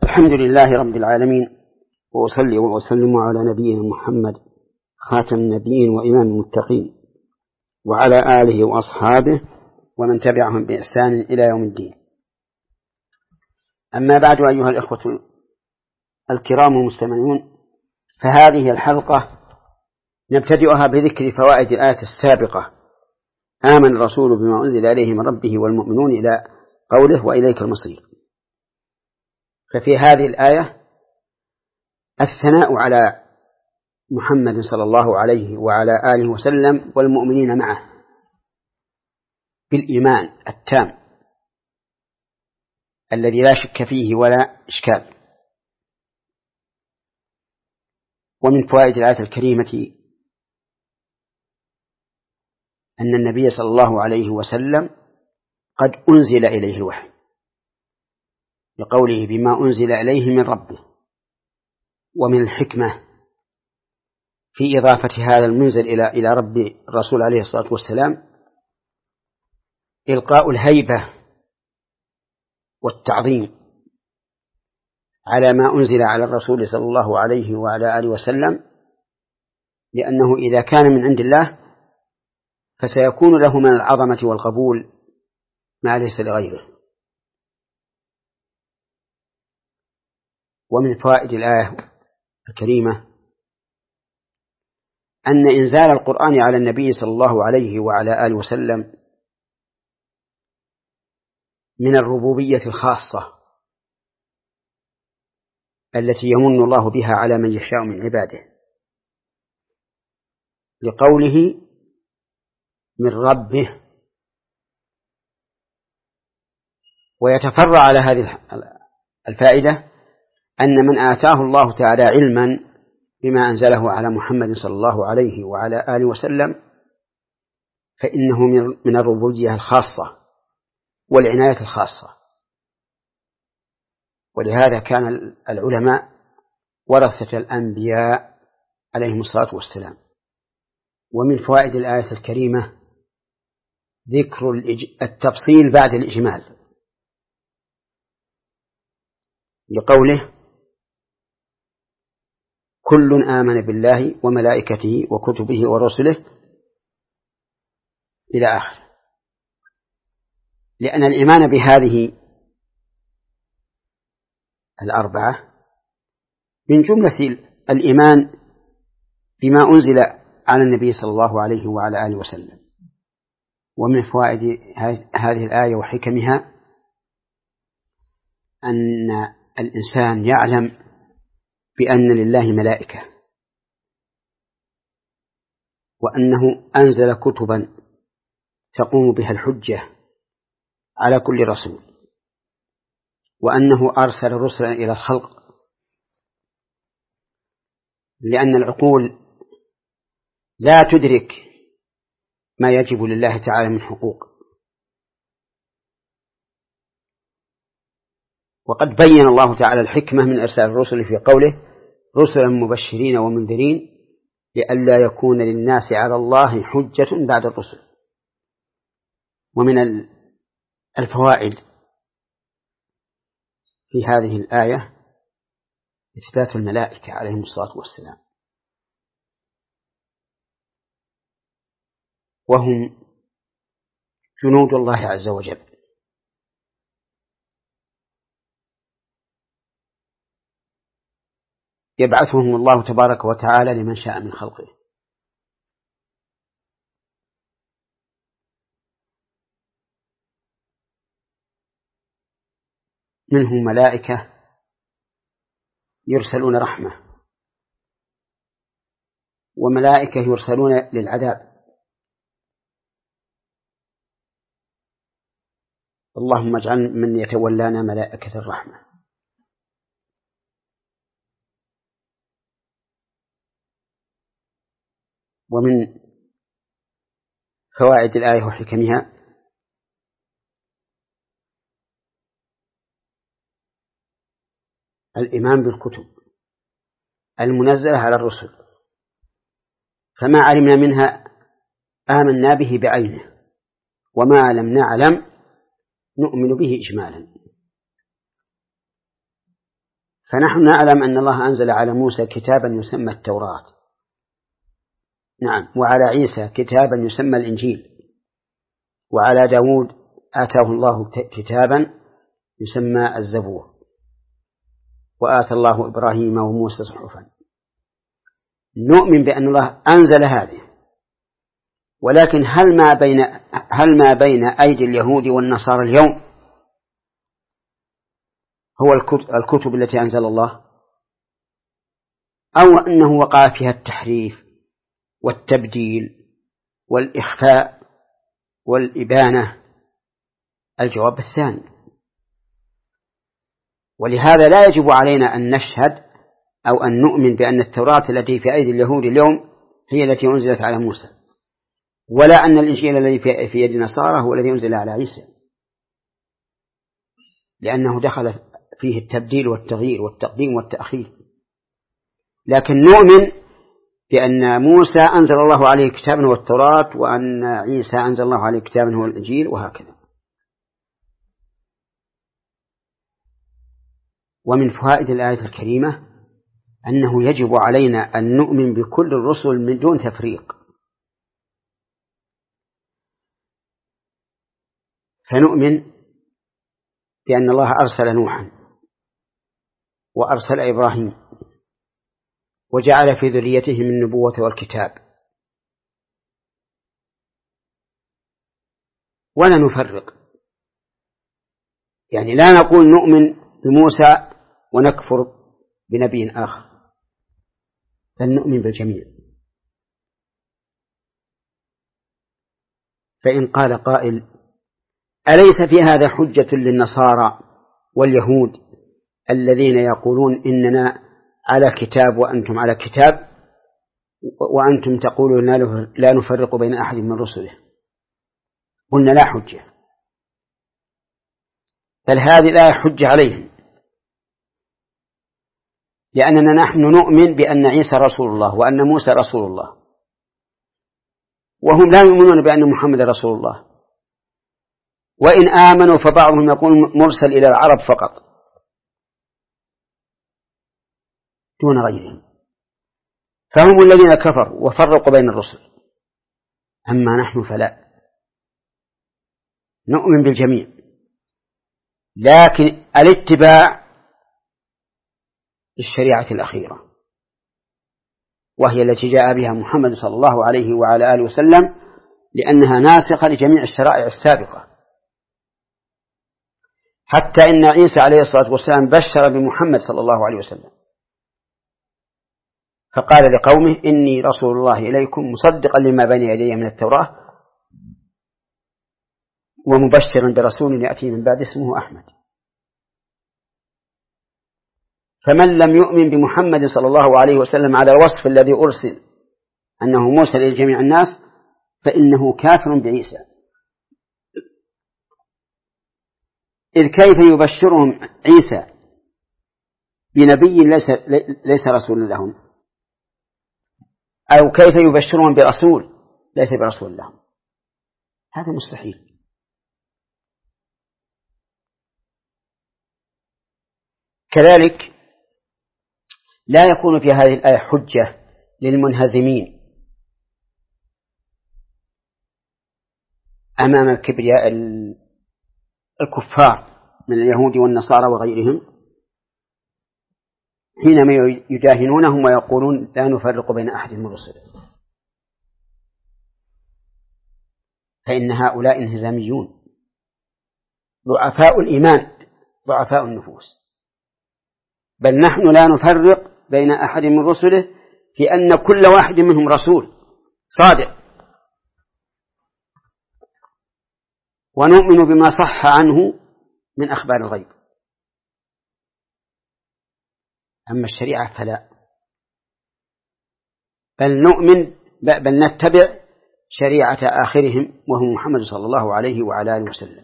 الحمد لله رب العالمين، وأصلي وأسلم على نبينا محمد خاتم النبيين وإمام المتقين، وعلى آله وأصحابه ومن تبعهم بإحسان إلى يوم الدين. أما بعد، أيها الإخوة الكرام المستمعون، فهذه الحلقة نبتدئها بذكر فوائد الآية السابقة: آمن الرسول بما أنزل إليه من ربه والمؤمنون، إلى قوله وإليك المصير. ففي هذه الآية الثناء على محمد صلى الله عليه وعلى آله وسلم والمؤمنين معه بالإيمان التام الذي لا شك فيه ولا إشكال. ومن فوائد الآية الكريمة أن النبي صلى الله عليه وسلم قد أنزل إليه الوحي، لقوله بما أنزل إليه من ربه. ومن الحكمة في إضافة هذا المنزل إلى رب الرسول عليه الصلاة والسلام إلقاء الهيبة والتعظيم على ما أنزل على الرسول صلى الله عليه وعلى آله وسلم، لأنه إذا كان من عند الله فسيكون له من العظمة والقبول ما ليس لغيره. ومن فوائد الآية الكريمة أن إنزال القرآن على النبي صلى الله عليه وعلى آله وسلم من الربوبية الخاصة التي يمن الله بها على من يشاء من عباده، لقوله من ربه. ويتفرع على هذه الفائدة أن من آتاه الله تعالى علما بما أنزله على محمد صلى الله عليه وعلى آله وسلم فإنه من الربوبية الخاصة والعناية الخاصة. ولهذا كان العلماء ورثة الأنبياء عليهم الصلاة والسلام. ومن فوائد الآية الكريمة ذكر التفصيل بعد الإجمال، لقوله كل آمن بالله وملائكته وكتبه ورسله إلى آخر، لأن الإيمان بهذه الأربعة من جملة الإيمان بما أنزل على النبي صلى الله عليه وعلى آله وسلم. ومن فوائد هذه الآية وحكمها أن الإنسان يعلم بأن لله ملائكة، وأنه أنزل كتبا تقوم بها الحجة على كل رسول، وأنه أرسل رسلا إلى الخلق، لأن العقول لا تدرك ما يجب لله تعالى من حقوق. وقد بين الله تعالى الحكمة من إرسال الرسل في قوله رسلا مبشرين ومنذرين لئلا يكون للناس على الله حجة بعد الرسل. ومن الفوائد في هذه الآية إثبات الملائكة عليهم الصلاة والسلام، وهم جنود الله عز وجل، يبعثهم الله تبارك وتعالى لمن شاء من خلقه. منهم ملائكة يرسلون رحمة، وملائكة يرسلون للعذاب. اللهم اجعل من يتولانا ملائكة الرحمة. ومن فوائد الآية وحكمها الإيمان بالكتب المنزلة على الرسل، فما علمنا منها آمنا به بعينه، وما لم نعلم نؤمن به إجمالا. فنحن نعلم أن الله أنزل على موسى كتابا يسمى التوراة، نعم، وعلى عيسى كتابا يسمى الإنجيل، وعلى داود آتاه الله كتابا يسمى الزبور، وآتى الله إبراهيم وموسى صحفا. نؤمن بأن الله أنزل هذه، ولكن هل ما بين أيدي اليهود والنصارى اليوم هو الكتب التي أنزل الله، أو أنه وقع فيها التحريف والتبديل والإخفاء والإبانة؟ الجواب الثاني. ولهذا لا يجب علينا أن نشهد أو أن نؤمن بأن التوراة التي في أيدي اليهود اليوم هي التي أنزلت على موسى، ولا أن الإنجيل الذي في يد النصارى هو الذي أنزل على عيسى، لأنه دخل فيه التبديل والتغيير والتقديم والتأخير. لكن نؤمن بأن موسى أنزل الله عليه كتابا هو التوراة، وأن عيسى أنزل الله عليه كتابا هو الإنجيل، وهكذا. ومن فوائد الآية الكريمة أنه يجب علينا أن نؤمن بكل الرسل من دون تفريق، فنؤمن بأن الله أرسل نوحا وأرسل إبراهيم وجعل في ذريتهم النبوة والكتاب، ولا نفرق، يعني لا نقول نؤمن بموسى ونكفر بنبي آخر، بل نؤمن بالجميع. فإن قال قائل: أليس في هذا حجة للنصارى واليهود الذين يقولون إننا على كتاب وأنتم على كتاب، وأنتم تقولون لا نفرق بين أحد من رسله؟ قلنا لا حجة، بل هذه لا حجة عليهم، لأننا نحن نؤمن بأن عيسى رسول الله وأن موسى رسول الله، وهم لا يؤمنون بأن محمد رسول الله، وإن آمنوا فبعضهم يقول مرسل إلى العرب فقط دون غيرهم، فهم الذين كفروا وفرقوا بين الرسل. أما نحن فلا، نؤمن بالجميع، لكن الاتباع للشريعة الأخيرة، وهي التي جاء بها محمد صلى الله عليه وعلى آله وسلم، لأنها ناسخة لجميع الشرائع السابقة. حتى إن عيسى عليه الصلاة والسلام بشر بمحمد صلى الله عليه وسلم، فقال لقومه: إني رسول الله إليكم مصدقا لما بين يدي من التوراة ومبشرا برسول يأتي من بعد اسمه أحمد. فمن لم يؤمن بمحمد صلى الله عليه وسلم على الوصف الذي أرسل أنه مرسل إلى جميع الناس فإنه كافر بعيسى. إذ كيف يبشرهم عيسى بنبي ليس رسول لهم، أو كيف يبشرهم برسول ليس برسول لهم؟ هذا مستحيل. كذلك لا يكون في هذه الآية حجة للمنهزمين أمام الكبرياء الكفار من اليهود والنصارى وغيرهم حينما يجاهنونهم ويقولون لا نفرق بين أحد من رسله، فإن هؤلاء انهزاميون ضعفاء الإيمان ضعفاء النفوس. بل نحن لا نفرق بين أحد من رسله في أن كل واحد منهم رسول صادق، ونؤمن بما صح عنه من أخبار الغيب. أما الشريعة فلا، بل نتبع شريعة آخرهم وهو محمد صلى الله عليه وعلى آله وسلم.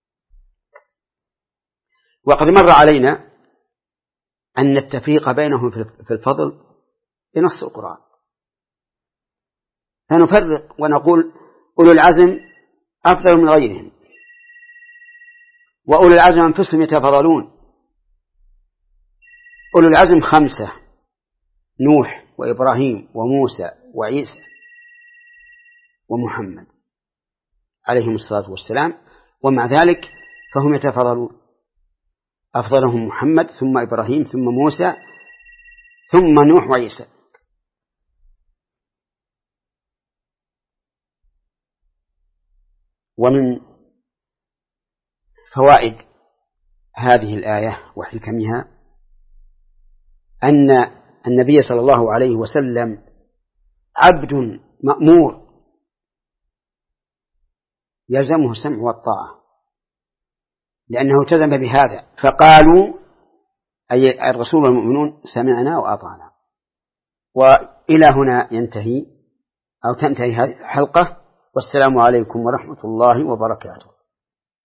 وقد مر علينا أن التفريق بينهم في الفضل بنص القرآن، فنفرق ونقول أولو العزم أفضل من غيرهم، وأولو العزم أنفسهم يتفضلون. أولو العزم 5: نوح وإبراهيم وموسى وعيسى ومحمد عليهم الصلاة والسلام، ومع ذلك فهم يتفضلون، أفضلهم محمد ثم إبراهيم ثم موسى ثم نوح وعيسى. ومن فوائد هذه الآية وحكمها أن النبي صلى الله عليه وسلم عبد مأمور يلزمه السمع والطاعة، لأنه التزم بهذا، فقالوا أي الرسول والمؤمنون سمعنا وأطعنا. وإلى هنا ينتهي أو تنتهي هذه الحلقة، والسلام عليكم ورحمة الله وبركاته.